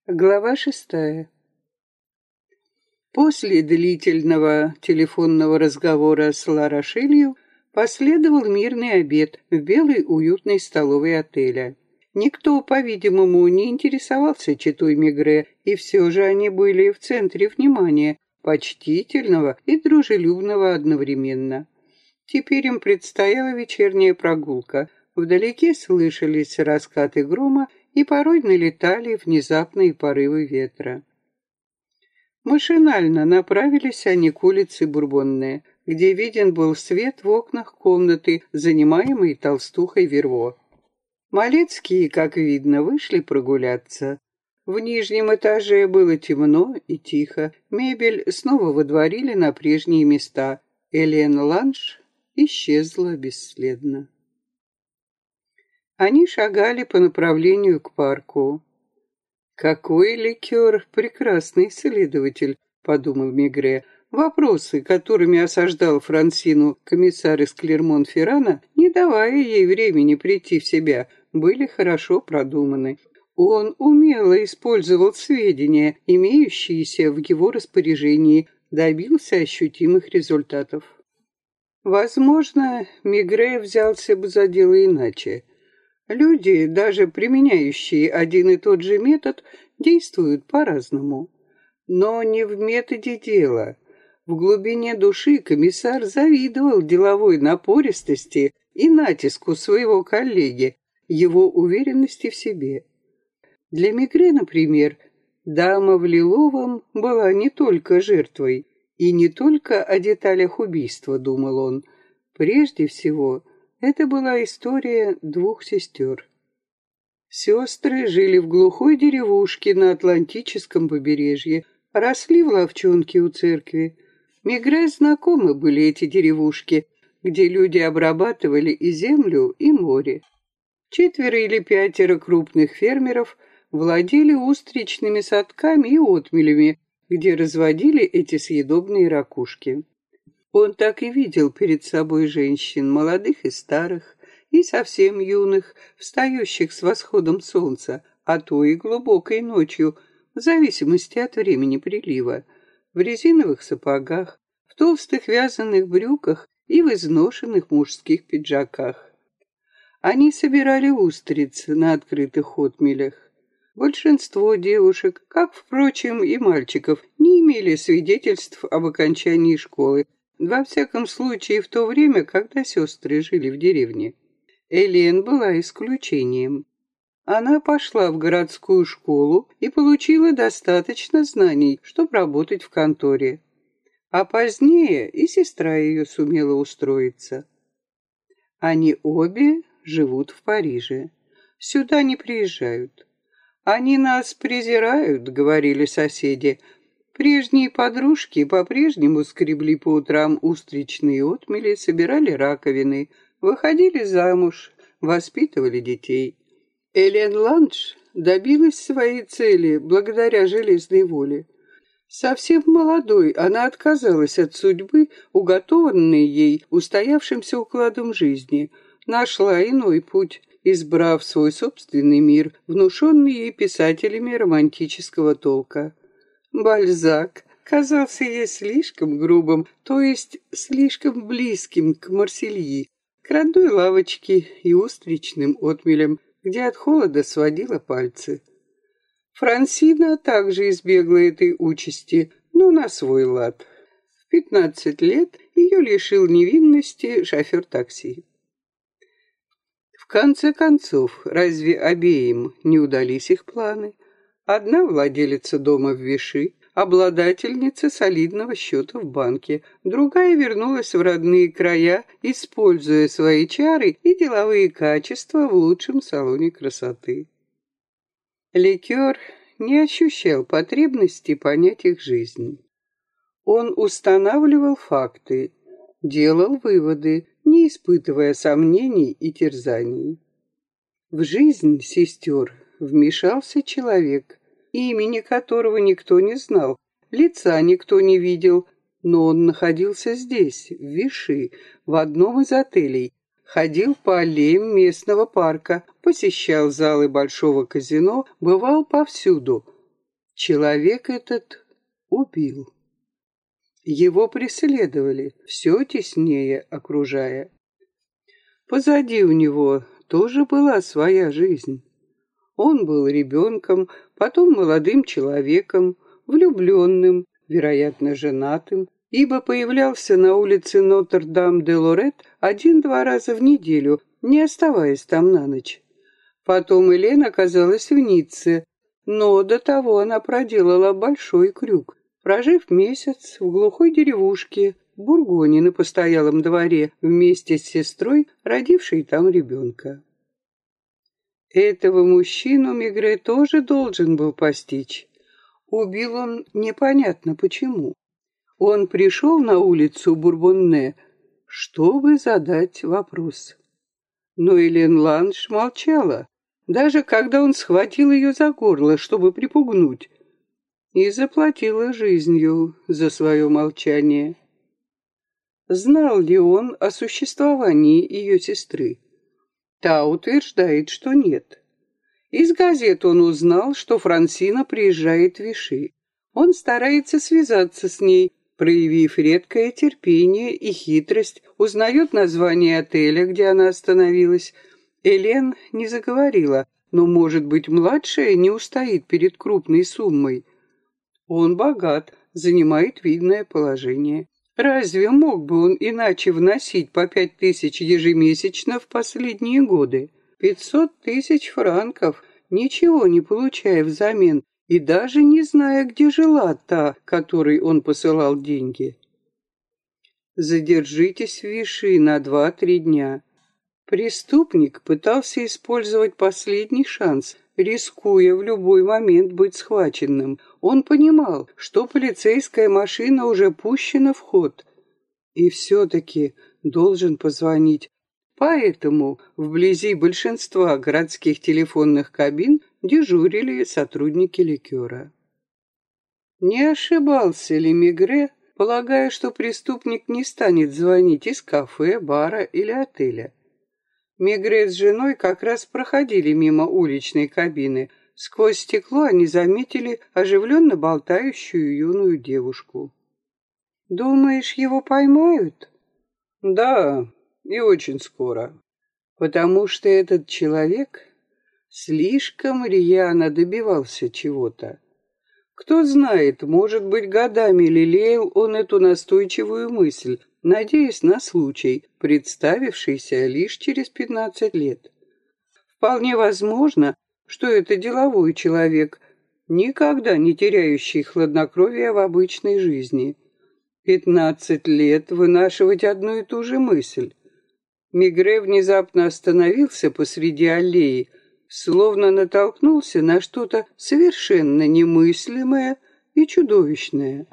Глава 6. После длительного телефонного разговора с Ла Рошелью последовал мирный обед в белой уютной столовой отеля. Никто, по-видимому, не интересовался четой Мегрэ, и все же они были в центре внимания, почтительного и дружелюбного одновременно. Теперь им предстояла вечерняя прогулка. Вдалеке слышались раскаты грома, и порой налетали внезапные порывы ветра. Машинально направились они к улице Бурбонная, где виден был свет в окнах комнаты, занимаемой толстухой Верво. Малецкие, как видно, вышли прогуляться. В нижнем этаже было темно и тихо, мебель снова водворили на прежние места. Элен Ланш исчезла бесследно. Они шагали по направлению к парку. «Какой ликер, прекрасный следователь», — подумал Мегрэ. Вопросы, которыми осаждал Франсину комиссар из Клермон-Феррана, не давая ей времени прийти в себя, были хорошо продуманы. Он умело использовал сведения, имеющиеся в его распоряжении, добился ощутимых результатов. Возможно, Мегрэ взялся бы за дело иначе. Люди, даже применяющие один и тот же метод, действуют по-разному. Но не в методе дело. В глубине души комиссар завидовал деловой напористости и натиску своего коллеги, его уверенности в себе. Для Мегрэ, например, дама в лиловом была не только жертвой, и не только о деталях убийства, думал он. Прежде всего, это была история двух сестер. Сестры жили в глухой деревушке на Атлантическом побережье, росли в лавчонке у церкви. Мегрэ знакомы были эти деревушки, где люди обрабатывали и землю, и море. 4 или 5 крупных фермеров владели устричными садками и отмелями, где разводили эти съедобные ракушки. Он так и видел перед собой женщин, молодых и старых, и совсем юных, встающих с восходом солнца, а то и глубокой ночью, в зависимости от времени прилива, в резиновых сапогах, в толстых вязаных брюках и в изношенных мужских пиджаках. Они собирали устриц на открытых отмелях. Большинство девушек, как, впрочем, и мальчиков, не имели свидетельств об окончании школы, во всяком случае в то время, когда сестры жили в деревне. Элен была исключением. Она пошла в городскую школу и получила достаточно знаний, чтобы работать в конторе. А позднее и сестра ее сумела устроиться. Они обе живут в Париже. Сюда не приезжают. «Они нас презирают», — говорили соседи. Прежние подружки по-прежнему скребли по утрам устричные отмели, собирали раковины, выходили замуж, воспитывали детей. Элен Ланш добилась своей цели благодаря железной воле. Совсем молодой она отказалась от судьбы, уготованной ей устоявшимся укладом жизни, нашла иной путь, избрав свой собственный мир, внушенный ей писателями романтического толка. Бальзак казался ей слишком грубым, то есть слишком близким к Марсельи, к родной лавочке и устричным отмелям, где от холода сводила пальцы. Франсина также избегла этой участи, но на свой лад. В 15 лет ее лишил невинности шофер такси. В конце концов, разве обеим не удались их планы? Одна владелица дома в Виши, обладательница солидного счета в банке, другая вернулась в родные края, используя свои чары и деловые качества в лучшем салоне красоты. Ликер не ощущал потребности понять их жизнь. Он устанавливал факты, делал выводы, не испытывая сомнений и терзаний. В жизнь сестер вмешался человек, имени которого никто не знал, лица никто не видел, но он находился здесь, в Виши, в одном из отелей, ходил по аллеям местного парка, посещал залы большого казино, бывал повсюду. Человек этот убил. Его преследовали, все теснее окружая. Позади у него тоже была своя жизнь. Он был ребенком, потом молодым человеком, влюбленным, вероятно, женатым, ибо появлялся на улице Нотр-Дам-де-Лорет 1-2 раза в неделю, не оставаясь там на ночь. Потом Элен оказалась в Ницце, но до того она проделала большой крюк, прожив месяц в глухой деревушке в Бургоне на постоялом дворе вместе с сестрой, родившей там ребенка. Этого мужчину Мегре тоже должен был постичь. Убил он непонятно почему. Он пришел на улицу Бурбонне, чтобы задать вопрос. Но Элен Ланш молчала, даже когда он схватил ее за горло, чтобы припугнуть, и заплатила жизнью за свое молчание. Знал ли он о существовании ее сестры? Та утверждает, что нет. Из газет он узнал, что Франсина приезжает в Виши. Он старается связаться с ней, проявив редкое терпение и хитрость, узнает название отеля, где она остановилась. Элен не заговорила, но, может быть, младшая не устоит перед крупной суммой. Он богат, занимает видное положение. Разве мог бы он иначе вносить по 5000 ежемесячно в последние годы? 500 000 франков, ничего не получая взамен, и даже не зная, где жила та, которой он посылал деньги. Задержитесь в Виши на 2-3 дня. Преступник пытался использовать последний шанс, рискуя в любой момент быть схваченным. Он понимал, что полицейская машина уже пущена в ход, и все-таки должен позвонить. Поэтому вблизи большинства городских телефонных кабин дежурили сотрудники ликера. Не ошибался ли Мегре, полагая, что преступник не станет звонить из кафе, бара или отеля? Мегре с женой как раз проходили мимо уличной кабины. Сквозь стекло они заметили оживленно болтающую юную девушку. «Думаешь, его поймают?» «Да, и очень скоро. Потому что этот человек слишком рьяно добивался чего-то. Кто знает, может быть, годами лелеял он эту настойчивую мысль, надеясь на случай, представившийся лишь через 15 лет. Вполне возможно, что это деловой человек, никогда не теряющий хладнокровия в обычной жизни. 15 лет вынашивать одну и ту же мысль. Мегре внезапно остановился посреди аллеи, словно натолкнулся на что-то совершенно немыслимое и чудовищное.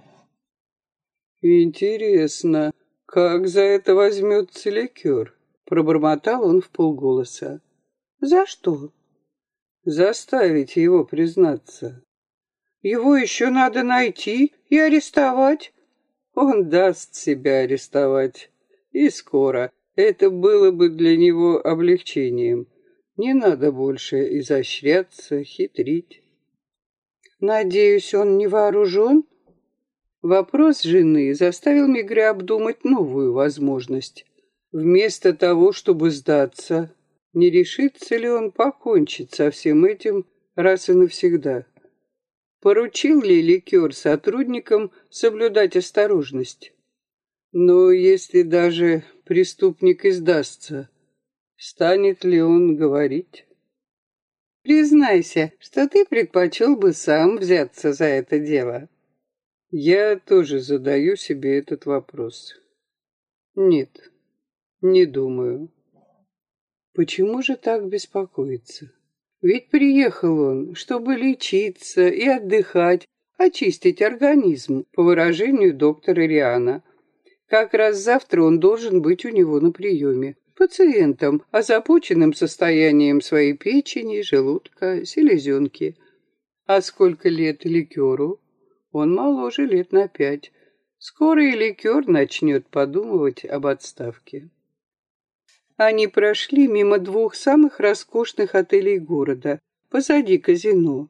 «Интересно, как за это возьмется ликер?» — пробормотал он вполголоса. «За что?» «Заставить его признаться. Его еще надо найти и арестовать. Он даст себя арестовать. И скоро. Это было бы для него облегчением. Не надо больше изощряться, хитрить». «Надеюсь, он не вооружен?» Вопрос жены заставил Мегре обдумать новую возможность. Вместо того, чтобы сдаться, не решится ли он покончить со всем этим раз и навсегда? Поручил ли ликер сотрудникам соблюдать осторожность? Но если даже преступник и сдастся, станет ли он говорить? «Признайся, что ты предпочел бы сам взяться за это дело». Я тоже задаю себе этот вопрос. Нет, не думаю. Почему же так беспокоиться? Ведь приехал он, чтобы лечиться и отдыхать, очистить организм, по выражению доктора Риана. Как раз завтра он должен быть у него на приеме, пациентом, озабоченным состоянием своей печени, желудка, селезенки. А сколько лет ликеру? Он моложе лет на 5. Скоро и ликер начнет подумывать об отставке. Они прошли мимо 2 самых роскошных отелей города, позади казино.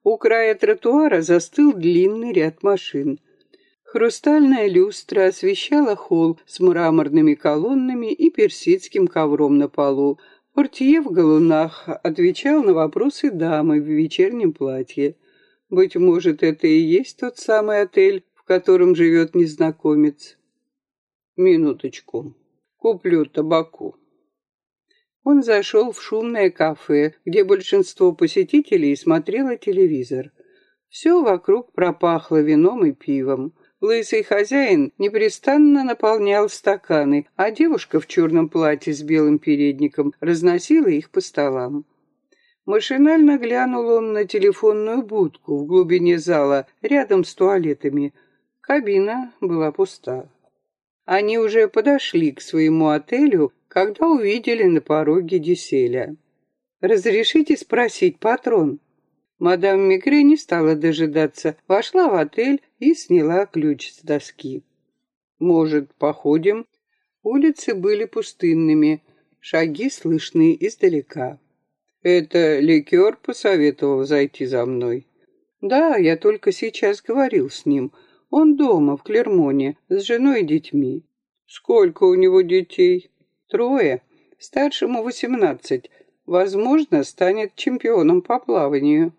У края тротуара застыл длинный ряд машин. Хрустальная люстра освещала холл с мраморными колоннами и персидским ковром на полу. Портье в галунах отвечал на вопросы дамы в вечернем платье. Быть может, это и есть тот самый отель, в котором живет незнакомец. Минуточку. Куплю табаку. Он зашел в шумное кафе, где большинство посетителей смотрело телевизор. Все вокруг пропахло вином и пивом. Лысый хозяин непрестанно наполнял стаканы, а девушка в черном платье с белым передником разносила их по столам. Машинально глянул он на телефонную будку в глубине зала, рядом с туалетами. Кабина была пуста. Они уже подошли к своему отелю, когда увидели на пороге Диселя. «Разрешите спросить, патрон?» Мадам Мигре не стала дожидаться, вошла в отель и сняла ключ с доски. «Может, походим?» Улицы были пустынными, шаги слышны издалека. «Это ликер посоветовал зайти за мной?» «Да, я только сейчас говорил с ним. Он дома, в Клермоне, с женой и детьми». «Сколько у него детей?» 3. Старшему 18. Возможно, станет чемпионом по плаванию».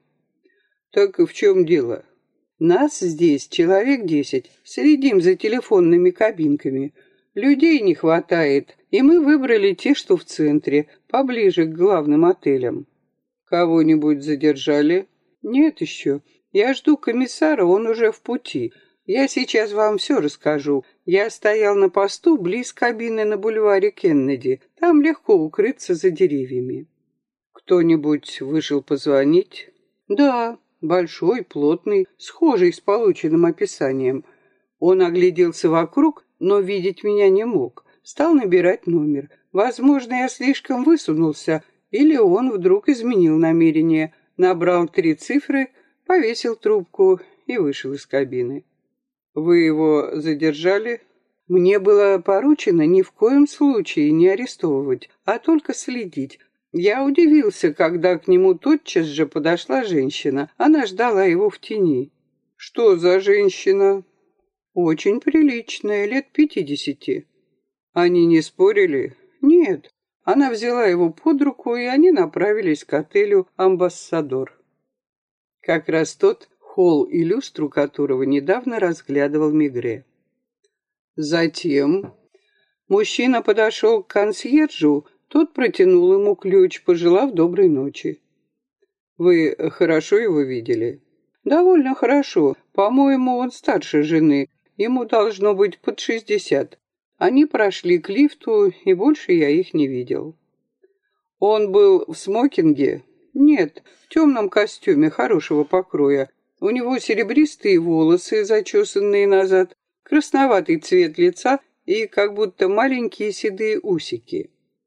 «Так в чем дело?» «Нас здесь человек 10. Следим за телефонными кабинками. Людей не хватает, и мы выбрали те, что в центре, поближе к главным отелям». «Кого-нибудь задержали?» «Нет еще. Я жду комиссара, он уже в пути. Я сейчас вам все расскажу. Я стоял на посту близ кабины на бульваре Кеннеди. Там легко укрыться за деревьями». «Кто-нибудь вышел позвонить?» «Да, большой, плотный, схожий с полученным описанием. Он огляделся вокруг, но видеть меня не мог. Стал набирать номер. Возможно, я слишком высунулся, или он вдруг изменил намерение. Набрал 3 цифры, повесил трубку и вышел из кабины». «Вы его задержали?» «Мне было поручено ни в коем случае не арестовывать, а только следить. Я удивился, когда к нему тотчас же подошла женщина. Она ждала его в тени». «Что за женщина?» «Очень приличная, лет 50. «Они не спорили?» «Нет». Она взяла его под руку, и они направились к отелю «Амбассадор». Как раз тот, холл и люстру которого недавно разглядывал Мигре. Затем мужчина подошел к консьержу, тот протянул ему ключ, пожелав доброй ночи. «Вы хорошо его видели?» «Довольно хорошо. По-моему, он старше жены. Ему должно быть под 60. Они прошли к лифту, и больше я их не видел». «Он был в смокинге?» «Нет, в темном костюме хорошего покроя. У него серебристые волосы, зачесанные назад, красноватый цвет лица и как будто маленькие седые усики».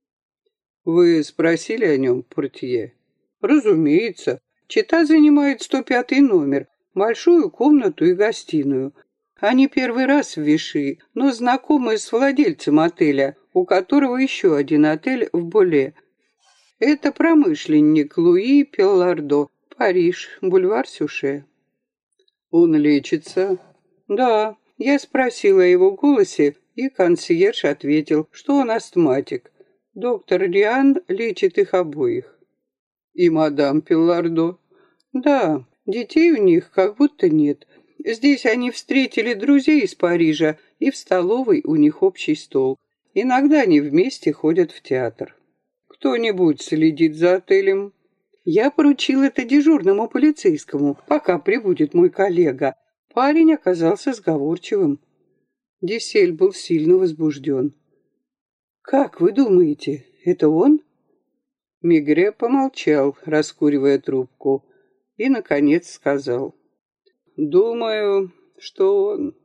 «Вы спросили о нем, портье?» «Разумеется. Чета занимает 105 номер, большую комнату и гостиную. Они первый раз в Виши, но знакомы с владельцем отеля, у которого еще один отель в Боле. Это промышленник Луи Пеллардо, Париж, бульвар Сюше». «Он лечится?» «Да». Я спросила о его голосе, и консьерж ответил, что он астматик. Доктор Риан лечит их обоих. «И мадам Пеллардо?» «Да, детей у них как будто нет. Здесь они встретили друзей из Парижа, и в столовой у них общий стол. Иногда они вместе ходят в театр». «Кто-нибудь следит за отелем?» «Я поручил это дежурному полицейскому, пока прибудет мой коллега. Парень оказался сговорчивым». Дисель был сильно возбужден. «Как вы думаете, это он?» Мигре помолчал, раскуривая трубку, и, наконец, сказал: «Думаю, что он...»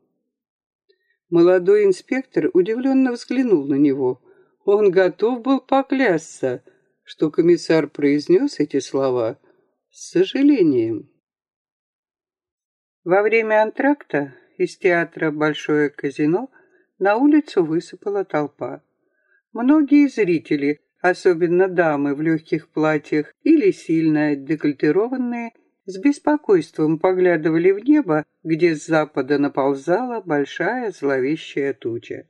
Молодой инспектор удивленно взглянул на него. Он готов был поклясться, что комиссар произнес эти слова с сожалением. Во время антракта из театра «Большое казино» на улицу высыпала толпа. Многие зрители, особенно дамы в легких платьях или сильно декольтированные, с беспокойством поглядывали в небо, где с запада наползала большая зловещая туча.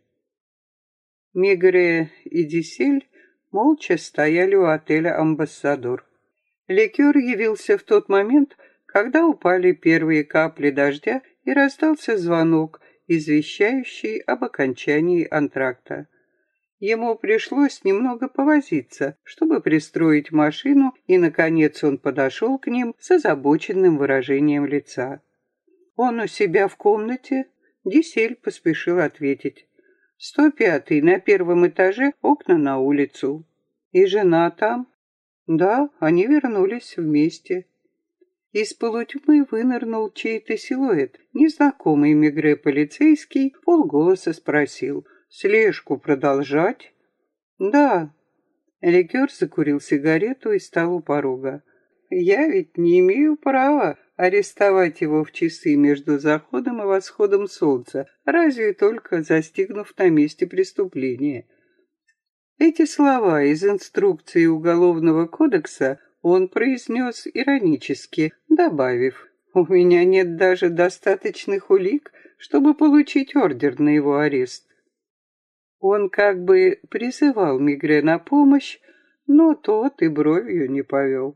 Мегре и Дисель молча стояли у отеля «Амбассадор». Ликер явился в тот момент, когда упали первые капли дождя и раздался звонок, извещающий об окончании антракта. Ему пришлось немного повозиться, чтобы пристроить машину, и, наконец, он подошел к ним с озабоченным выражением лица. «Он у себя в комнате?» Дисель поспешил ответить. 105-й, на первом этаже, окна на улицу. И жена там? Да, они вернулись вместе. Из полутьмы вынырнул чей-то силуэт. Незнакомый Мегре полицейский полголоса спросил: «Слежку продолжать?» «Да». Ликер закурил сигарету и стал у порога. «Я ведь не имею права арестовать его в часы между заходом и восходом солнца, разве только застигнув на месте преступления». Эти слова из инструкции Уголовного кодекса он произнес иронически, добавив: «У меня нет даже достаточных улик, чтобы получить ордер на его арест». Он как бы призывал Мегре на помощь, но тот и бровью не повел.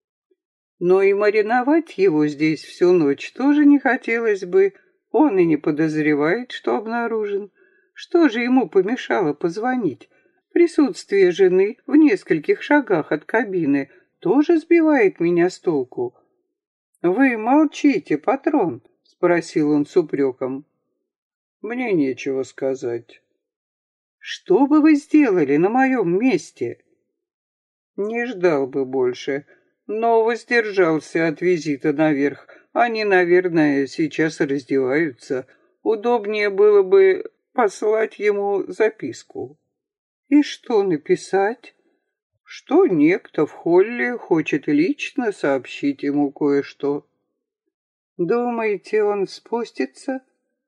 Но и мариновать его здесь всю ночь тоже не хотелось бы. Он и не подозревает, что обнаружен. Что же ему помешало позвонить? Присутствие жены в нескольких шагах от кабины тоже сбивает меня с толку. «Вы молчите, патрон?» — спросил он с упреком. «Мне нечего сказать». «Что бы вы сделали на моем месте?» «Не ждал бы больше, но воздержался от визита наверх. Они, наверное, сейчас раздеваются. Удобнее было бы послать ему записку». «И что написать?» «Что некто в холле хочет лично сообщить ему кое-что». «Думаете, он спустится?»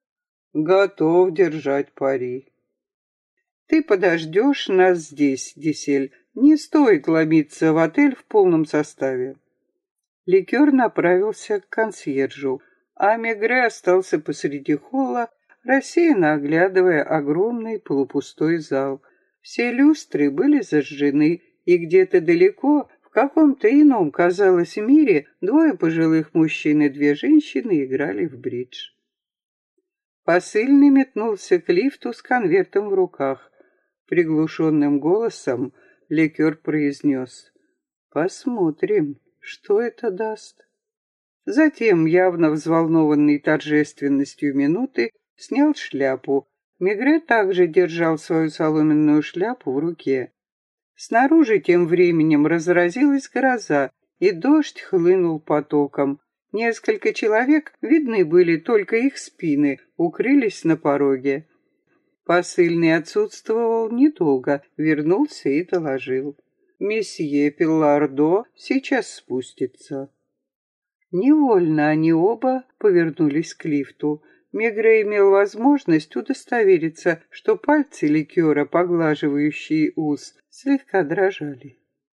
«Готов держать пари». «Ты подождешь нас здесь, Дисель. Не стоит ломиться в отель в полном составе». Ликер направился к консьержу, а Мегре остался посреди холла, рассеянно оглядывая огромный полупустой зал. Все люстры были зажжены, и где-то далеко, в каком-то ином, казалось, мире, двое пожилых мужчин и две женщины играли в бридж. Посыльный метнулся к лифту с конвертом в руках. Приглушенным голосом Ликер произнес: «Посмотрим, что это даст». Затем, явно взволнованный торжественностью минуты, снял шляпу. Мегре также держал свою соломенную шляпу в руке. Снаружи тем временем разразилась гроза, и дождь хлынул потоком. Несколько человек, видны были только их спины, укрылись на пороге. Посыльный отсутствовал недолго, вернулся и доложил: «Месье Пиллардо сейчас спустится». Невольно они оба повернулись к лифту. Мегре имел возможность удостовериться, что пальцы Ликера, поглаживающие ус, слегка дрожали.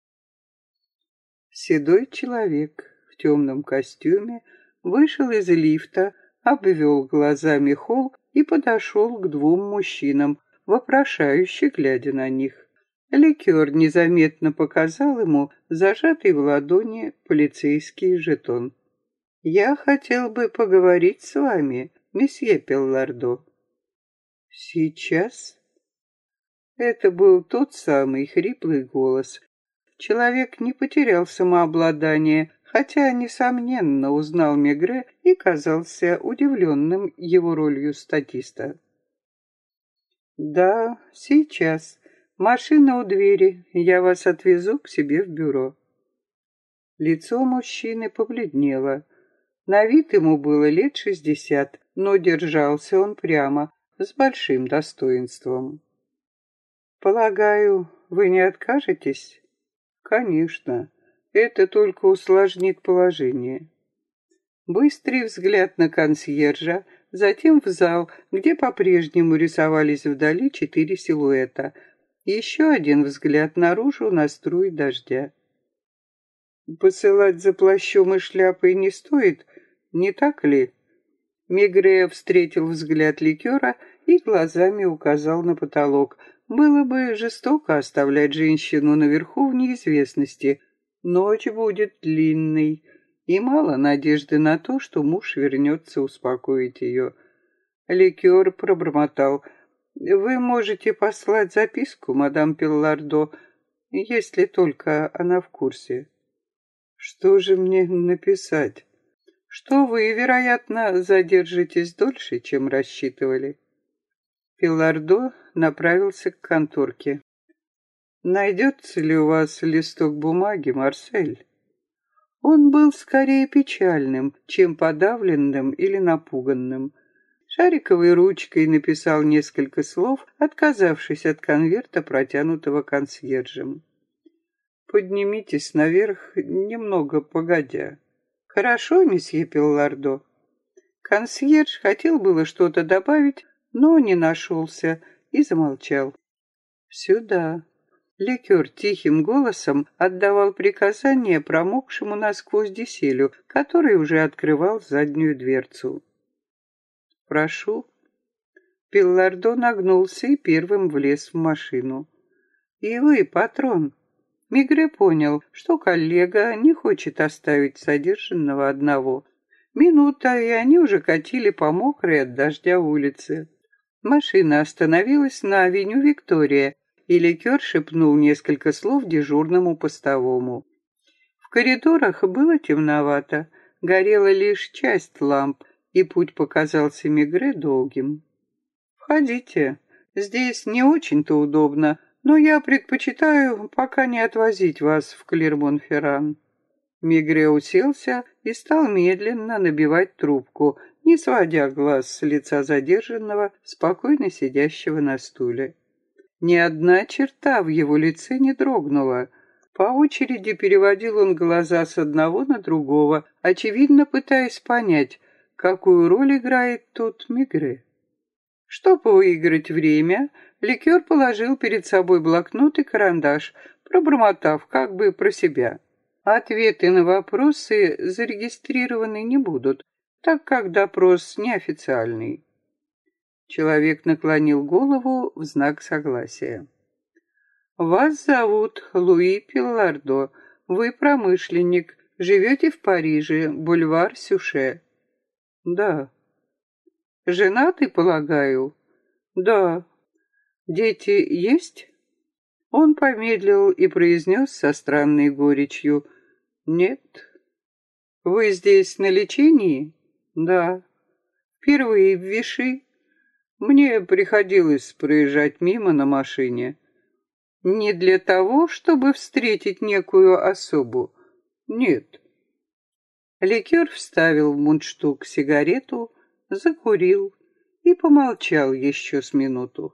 Седой человек в темном костюме вышел из лифта, обвел глазами холл и подошел к двум мужчинам, вопрошающе глядя на них. Ликер незаметно показал ему зажатый в ладони полицейский жетон. «Я хотел бы поговорить с вами, месье Пиллардо». «Сейчас?» Это был тот самый хриплый голос. Человек не потерял самообладание, хотя, несомненно, узнал Мегре и казался удивленным его ролью статиста. «Да, сейчас. Машина у двери. Я вас отвезу к себе в бюро». Лицо мужчины побледнело. На вид ему было лет 60, но держался он прямо, с большим достоинством. «Полагаю, вы не откажетесь?» «Конечно. Это только усложнит положение». Быстрый взгляд на консьержа, затем в зал, где по-прежнему рисовались вдали 4 силуэта. Еще один взгляд наружу на струи дождя. Посылать за плащом и шляпой не стоит, не так ли? Мегре встретил взгляд ликера и глазами указал на потолок. Было бы жестоко оставлять женщину наверху в неизвестности. Ночь будет длинной, и мало надежды на то, что муж вернется успокоить ее. Ликер пробормотал: «Вы можете послать записку, мадам Пиллардо, если только она в курсе». «Что же мне написать?» «Что вы, вероятно, задержитесь дольше, чем рассчитывали». Пиллардо направился к конторке. «Найдется ли у вас листок бумаги, Марсель?» Он был скорее печальным, чем подавленным или напуганным. Шариковой ручкой написал несколько слов, отказавшись от конверта, протянутого консьержем. «Поднимитесь наверх немного погодя». «Хорошо, месье Пиллардо». Консьерж хотел было что-то добавить, но не нашелся и замолчал. «Сюда». Ликер тихим голосом отдавал приказание промокшему насквозь Диселю, который уже открывал заднюю дверцу. «Прошу». Пиллардо нагнулся и первым влез в машину. «И вы, патрон». Мегре понял, что коллега не хочет оставить задержанного одного. Минута, и они уже катили по мокрой от дождя улице. Машина остановилась на авеню Виктория, и ликер шепнул несколько слов дежурному постовому. В коридорах было темновато, горела лишь часть ламп, и путь показался Мегре долгим. «Входите, здесь не очень-то удобно, но я предпочитаю пока не отвозить вас в Клермон-Ферран». Мегре уселся и стал медленно набивать трубку, не сводя глаз с лица задержанного, спокойно сидящего на стуле. Ни одна черта в его лице не дрогнула. По очереди переводил он глаза с одного на другого, очевидно пытаясь понять, какую роль играет тут Мегре. Чтобы выиграть время, ликер положил перед собой блокнот и карандаш, пробормотав как бы про себя. Ответы на вопросы зарегистрированы не будут, так как допрос неофициальный. Человек наклонил голову в знак согласия. «Вас зовут Луи Пиллардо. Вы промышленник, живете в Париже, бульвар Сюше». «Да». «Женаты, полагаю?» «Да». «Дети есть?» Он помедлил и произнес со странной горечью: «Нет». «Вы здесь на лечении?» «Да». «Впервые в Виши?» «Мне приходилось проезжать мимо на машине». «Не для того, чтобы встретить некую особу?» «Нет». Ликер вставил в мундштук сигарету, закурил и помолчал еще с минуту.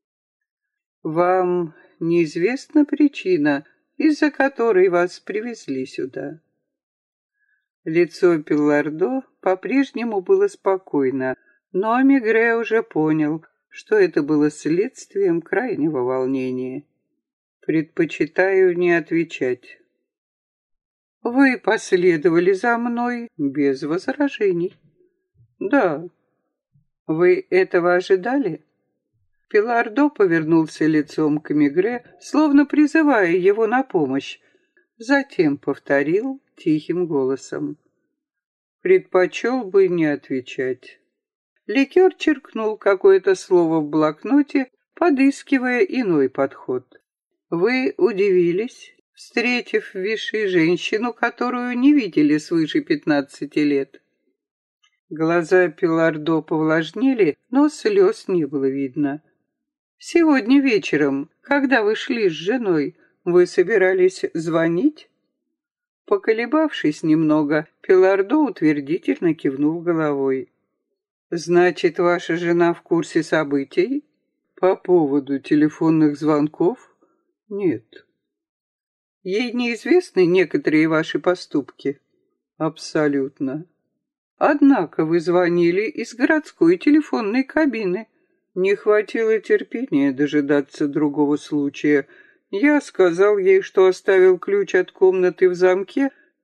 «Вам неизвестна причина, из-за которой вас привезли сюда?» Лицо Пиллардо по-прежнему было спокойно, но Мегре уже понял, что это было следствием крайнего волнения. «Предпочитаю не отвечать». «Вы последовали за мной без возражений?» «Да». «Вы этого ожидали?» Пиллардо повернулся лицом к Мегре, словно призывая его на помощь. Затем повторил тихим голосом: «Предпочел бы не отвечать». Ликер черкнул какое-то слово в блокноте, подыскивая иной подход. «Вы удивились, встретив в Виши женщину, которую не видели свыше 15 лет?» Глаза Пиллардо повлажнели, но слез не было видно. «Сегодня вечером, когда вы шли с женой, вы собирались звонить?» Поколебавшись немного, Пиллардо утвердительно кивнул головой. «Значит, ваша жена в курсе событий?» «По поводу телефонных звонков?» «Нет». «Ей неизвестны некоторые ваши поступки?» «Абсолютно». «Однако вы звонили из городской телефонной кабины». Не хватило терпения дожидаться другого случая. Я сказал ей, что оставил ключ от комнаты в замке,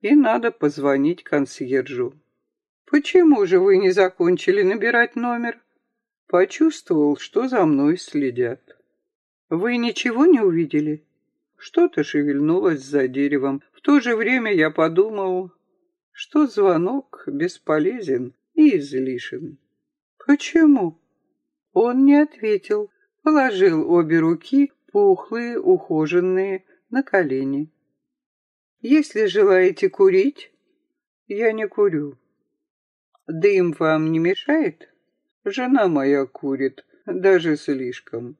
и надо позвонить консьержу. Почему же вы не закончили набирать номер? Почувствовал, что за мной следят. Вы ничего не увидели? Что-то шевельнулось за деревом. В то же время я подумал, что звонок бесполезен и излишен. Почему? Он не ответил, положил обе руки, пухлые, ухоженные, на колени. Если желаете курить, я не курю. Дым вам не мешает? Жена моя курит, даже слишком.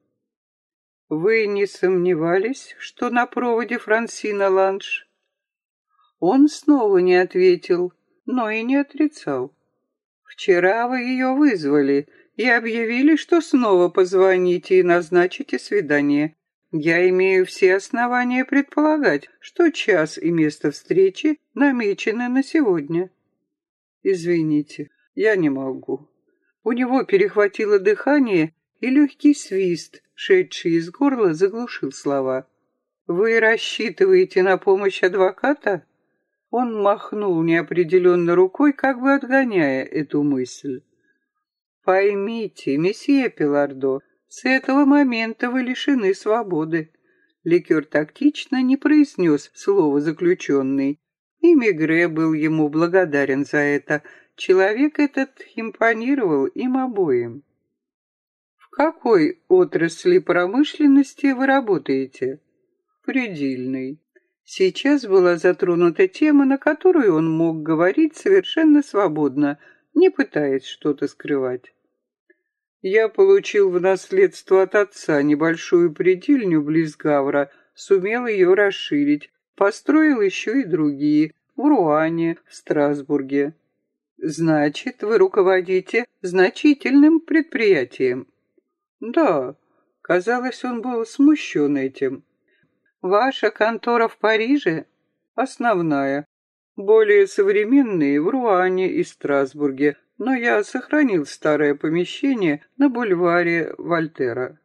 Вы не сомневались, что на проводе Франсина Ланж? Он снова не ответил, но и не отрицал. Вчера вы ее вызвали и объявили, что снова позвоните и назначите свидание. Я имею все основания предполагать, что час и место встречи намечены на сегодня. Извините, я не могу. У него перехватило дыхание, и легкий свист, шедший из горла, заглушил слова. Вы рассчитываете на помощь адвоката? Он махнул неопределенно рукой, как бы отгоняя эту мысль. Поймите, месье Пилардо, с этого момента вы лишены свободы. Ликер тактично не произнес слово «заключенный», и Мегре был ему благодарен за это. Человек этот импонировал им обоим. В какой отрасли промышленности вы работаете? Предельной. Сейчас была затронута тема, на которую он мог говорить совершенно свободно, не пытаясь что-то скрывать. Я получил в наследство от отца небольшую предельню близ Гавра, сумел ее расширить, построил еще и другие, в Руане, в Страсбурге. Значит, вы руководите значительным предприятием? Да, казалось, он был смущен этим. Ваша контора в Париже? Основная. Более современные в Руане и Страсбурге, но я сохранил старое помещение на бульваре Вольтера.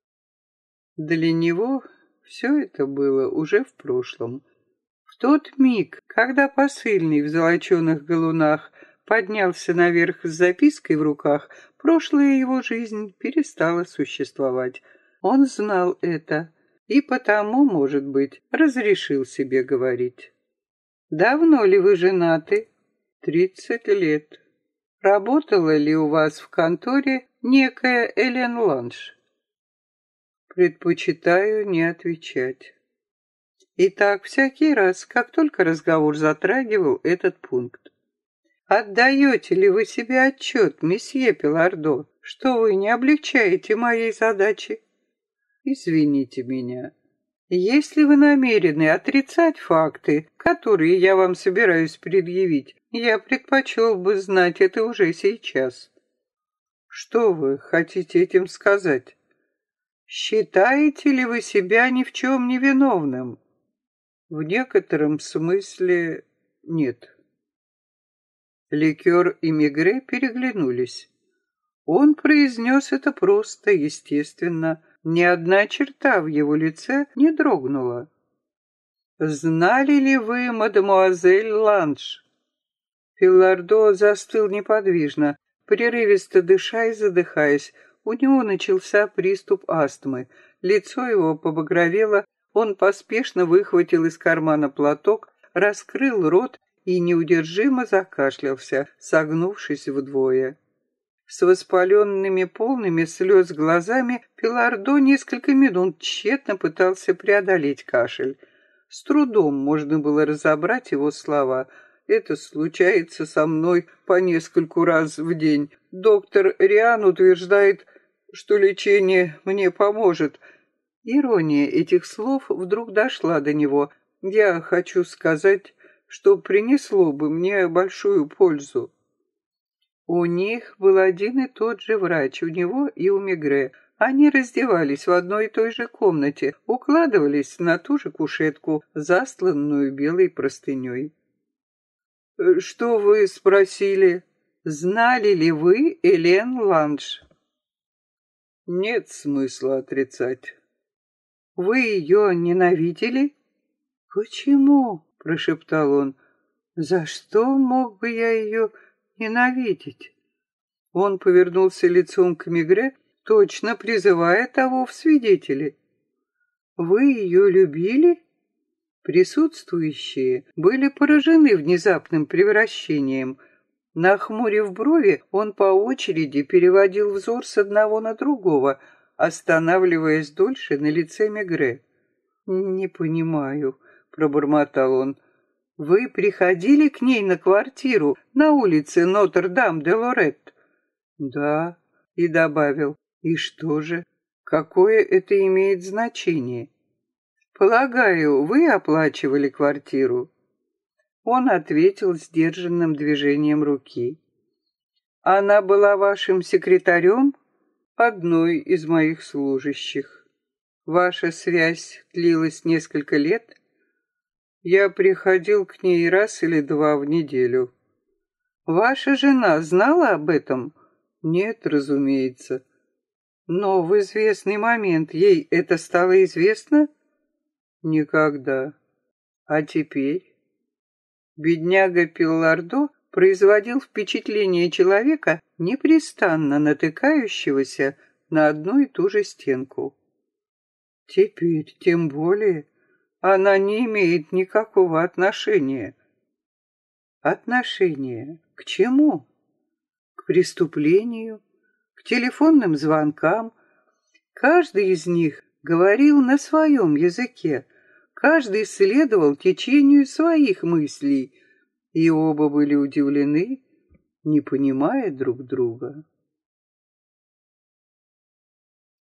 Для него все это было уже в прошлом. В тот миг, когда посыльный в золоченых галунах поднялся наверх с запиской в руках, прошлая его жизнь перестала существовать. Он знал это и потому, может быть, разрешил себе говорить. «Давно ли вы женаты?» 30 лет. Работала ли у вас в конторе некая Элен Ланж? Предпочитаю не отвечать. Итак, всякий раз, как только разговор затрагивал этот пункт. Отдаете ли вы себе отчет, месье Пилардо, что вы не облегчаете моей задачи? Извините меня. Если вы намерены отрицать факты, которые я вам собираюсь предъявить, я предпочел бы знать это уже сейчас. Что вы хотите этим сказать? Считаете ли вы себя ни в чем не виновным? В некотором смысле нет. Ликер и Мегре переглянулись. Он произнес это просто, естественно. Ни одна черта в его лице не дрогнула. «Знали ли вы мадемуазель Ланж?» Пилардо застыл неподвижно, прерывисто дыша и задыхаясь. У него начался приступ астмы. Лицо его побагровело, он поспешно выхватил из кармана платок, раскрыл рот и неудержимо закашлялся, согнувшись вдвое. С воспаленными, полными слез глазами Пилардо несколько минут тщетно пытался преодолеть кашель. С трудом можно было разобрать его слова. «Это случается со мной по нескольку раз в день. Доктор Риан утверждает, что лечение мне поможет». Ирония этих слов вдруг дошла до него. «Я хочу сказать, что принесло бы мне большую пользу». У них был один и тот же врач, у него и у Мегре. Они раздевались в одной и той же комнате, укладывались на ту же кушетку, застланную белой простыней. «Что вы спросили? Знали ли вы Элен Ланж?» «Нет смысла отрицать». «Вы ее ненавидели?» «Почему?» — прошептал он. За что мог бы я ее ненавидеть? Он повернулся лицом к Мегре, точно призывая того в свидетели. Вы ее любили? Присутствующие были поражены внезапным превращением. Нахмурив брови, он по очереди переводил взор с одного на другого, останавливаясь дольше на лице Мегре. «Не понимаю», — пробормотал он. «Вы приходили к ней на квартиру на улице Нотр-Дам-де-Лоретт?» «Да», — и добавил. «И что же? Какое это имеет значение?» «Полагаю, вы оплачивали квартиру?» Он ответил сдержанным движением руки. «Она была вашим секретарем?» «Одной из моих служащих. Ваша связь длилась несколько лет?» «Я приходил к ней раз или два в неделю». «Ваша жена знала об этом?» «Нет, разумеется». «Но в известный момент ей это стало известно?» «Никогда». «А теперь?» Бедняга Пиллардо производил впечатление человека, непрестанно натыкающегося на одну и ту же стенку. Теперь, тем более, она не имеет никакого отношения. Отношения к чему? К преступлению, к телефонным звонкам. Каждый из них говорил на своем языке, каждый следовал течению своих мыслей, и оба были удивлены, не понимая друг друга.